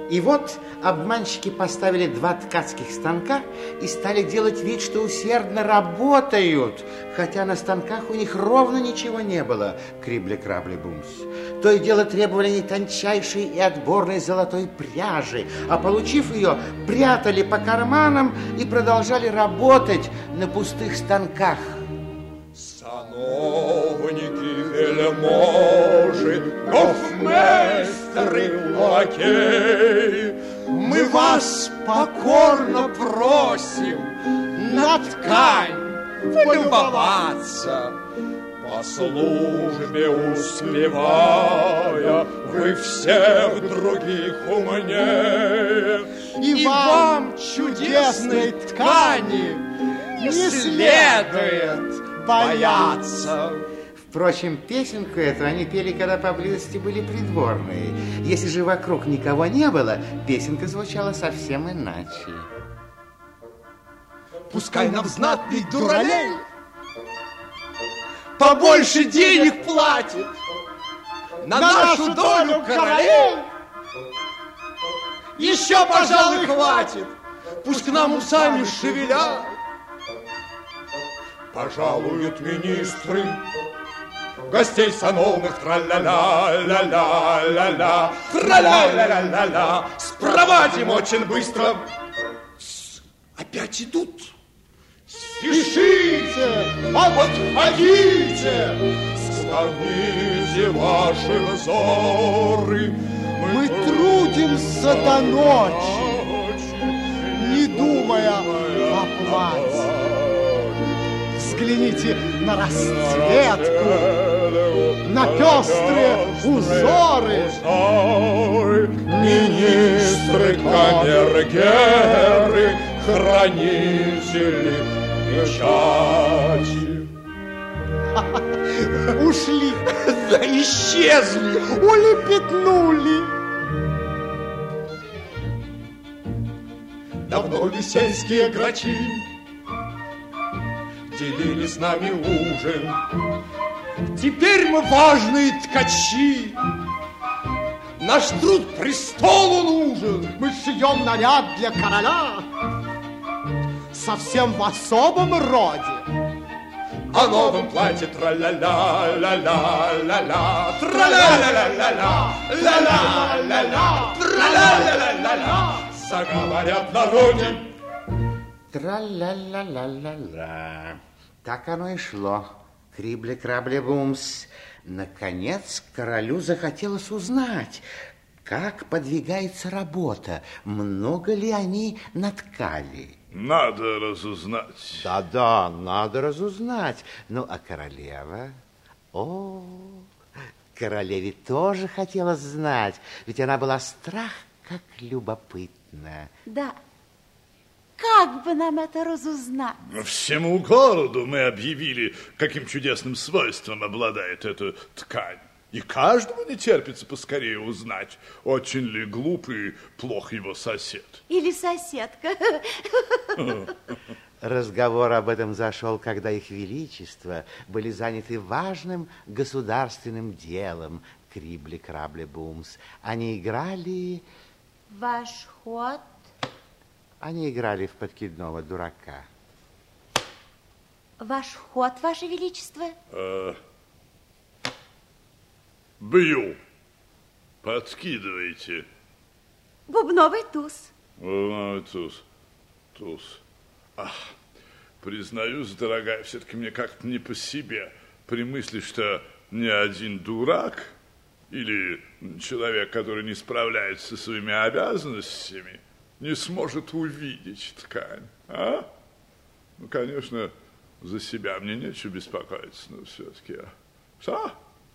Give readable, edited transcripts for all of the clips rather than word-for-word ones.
И вот обманщики поставили 2 ткацких станка и стали делать вид, что усердно работают, хотя на станках у них ровно ничего не было. Крибли-крабли-бумс. То и дело требовали они тончайшей и отборной золотой пряжи, а получив ее, прятали по карманам и продолжали работать на пустых станках. Сановники, вельможи, гофмейстеры, лакеи, мы вас покорно просим на ткань полюбоваться. По службе успевая, вы всех других умнее, и вам чудесной ткани не следует бояться. Впрочем, песенку эту они пели, когда поблизости были придворные. Если же вокруг никого не было, песенка звучала совсем иначе. Пускай нам знатный дуралей побольше денег платит на нашу долю королей. Еще, пожалуй, хватит. Пусть к нам усами шевелят. Пожалуют министры гостей сановных, тра-ля-ля-ля-ля-ля-ля, тра-ля-ля-ля-ля-ля, спровадим очень быстро. Опять идут. Спешите, подходите, склоните ваши взоры. Мы трудимся до ночи, не думая о плате. Взгляните на расцветку, на пестрые узоры. Министры, камергеры, хранители печати. Ушли, исчезли, улепетнули. Давно ли сельские грачи делили с нами ужин? Теперь мы важные ткачи. Наш труд престолу нужен. Мы шьем наряд для короля совсем в особом роде. О новом платье тра-ля-ля-ля-ля-ля-ля, тра-ля-ля-ля-ля-ля, ля-ля-ля-ля, тра-ля-ля-ля-ля-ля, заговорят народе. Тра-ля-ля-ля-ля-ля. Так оно и шло. Крибли-крабли-бумс. Наконец королю захотелось узнать, как подвигается работа, много ли они наткали. Надо разузнать. Да-да, надо разузнать. Ну, а королева? О, королеве тоже хотелось знать, ведь она была страх как любопытна. Да. Как бы нам это разузнать? Всему городу мы объявили, каким чудесным свойством обладает эта ткань. И каждому не терпится поскорее узнать, очень ли глупый и плох его сосед. Или соседка. Разговор об этом зашел, когда их величество были заняты важным государственным делом. Крибли-крабли-бумс. Они играли... Ваш ход... Они играли в подкидного дурака. Ваш ход, Ваше Величество? Бью. Подкидывайте. Бубновый туз. Бубновый туз. Туз. Ах, признаюсь, дорогая, все-таки мне как-то не по себе при мысли, что ни один дурак или человек, который не справляется со своими обязанностями, не сможет увидеть ткань. А? Ну, конечно, за себя мне нечего беспокоиться, но все-таки... Что?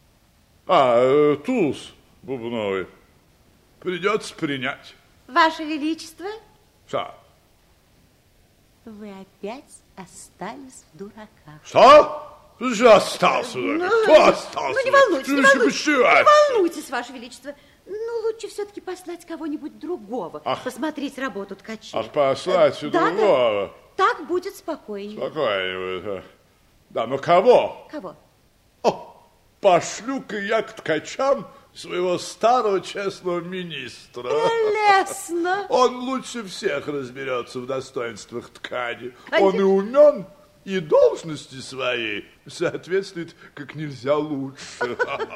Туз бубновый. Придется принять. Ваше Величество? Что? Вы опять остались в дураках. Что? Что остался? Кто остался? Ну, не волнуйтесь, Ваше Величество. Ну, лучше все-таки послать кого-нибудь другого. Посмотреть работу ткачей. Послать другого? Да. Так будет спокойнее. Спокойнее будет. Да, но кого? Кого? Пошлю-ка я к ткачам своего старого честного министра. Прелестно. Он лучше всех разберется в достоинствах ткани. Он и умен, и должности своей соответствует как нельзя лучше.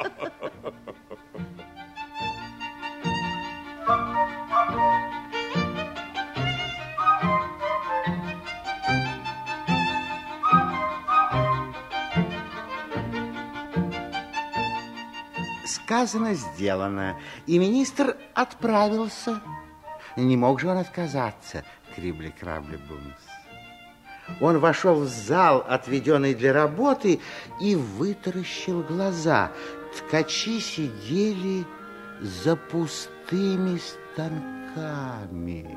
Сказано, сделано, и министр отправился. Не мог же он отказаться, Крибли-Крабли-Бумс. Он вошел в зал, отведенный для работы, и вытаращил глаза. Ткачи сидели за пустыми станками.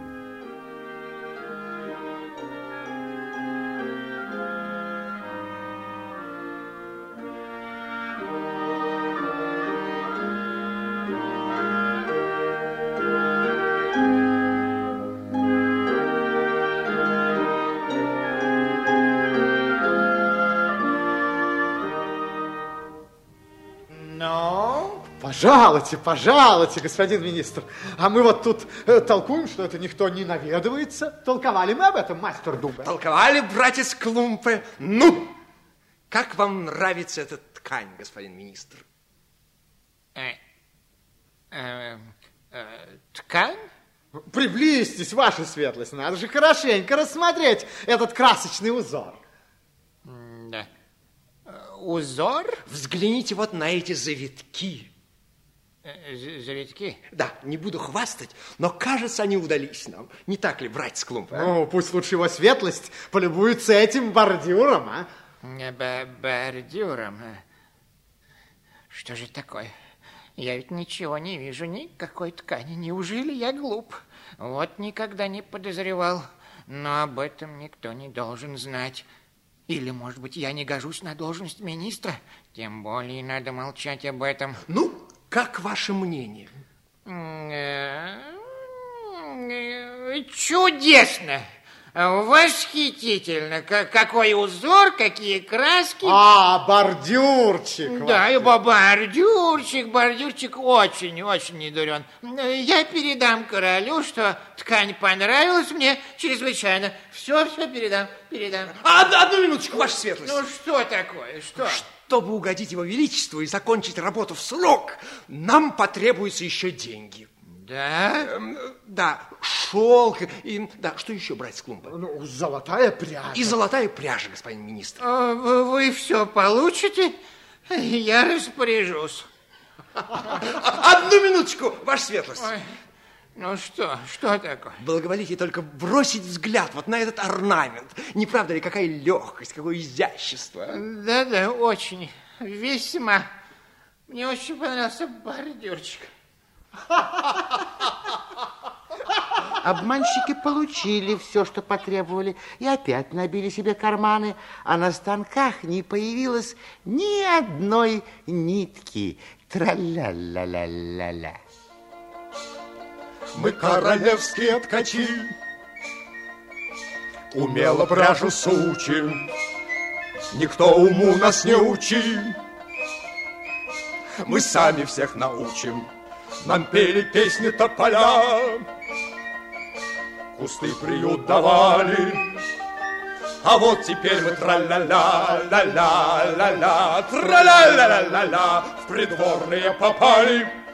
Пожалуйте, пожалуйте, господин министр. А мы вот тут толкуем, что это никто не наведывается. Толковали мы об этом, мастер Дуга? Толковали, братец Клумпе. Ну, как вам нравится эта ткань, господин министр? Ткань? Приблизьтесь, ваша светлость. Надо же хорошенько рассмотреть этот красочный узор. Да. Узор? Взгляните вот на эти завитки. Завитки? Да, не буду хвастать, но, кажется, они удались нам. Не так ли, братец Клумпе? Ну, пусть лучше его светлость полюбуется этим бордюром, а? Бордюром? Что же такое? Я ведь ничего не вижу, никакой ткани. Неужели я глуп? Вот никогда не подозревал. Но об этом никто не должен знать. Или, может быть, я не гожусь на должность министра? Тем более надо молчать об этом. Ну, как ваше мнение? Чудесно! Восхитительно! Какой узор, какие краски! Бордюрчик! Да, и бордюрчик очень не дурен. Я передам королю, что ткань понравилась мне чрезвычайно. Все передам. Одну минуточку, ваша светлость. Ну, что такое, что? Чтобы угодить его величеству и закончить работу в срок, нам потребуются еще деньги. Да? Да, шелк и... Да, что еще, братец Клумпе? Ну, золотая пряжа. И золотая пряжа, господин министр. Вы все получите, я распоряжусь. Одну минуточку, ваша светлость. Ой, ну что такое? Благоволите только бросить взгляд вот на этот орнамент. Не правда ли, какая легкость, какое изящество? Да, очень, весьма. Мне очень понравился бордюрчик. Обманщики получили все, что потребовали, и опять набили себе карманы, а на станках не появилось ни одной нитки. Тра-ля-ля-ля-ля-ля. Мы королевские ткачи, умело пряжу сучим, никто уму нас не учи. Мы сами всех научим. Нам пели песни тополя, кусты приют давали, а вот теперь мы тра-ля-ля-ля-ля-ля-ля, тра-ля-ля-ля-ля-ля, в придворные попали.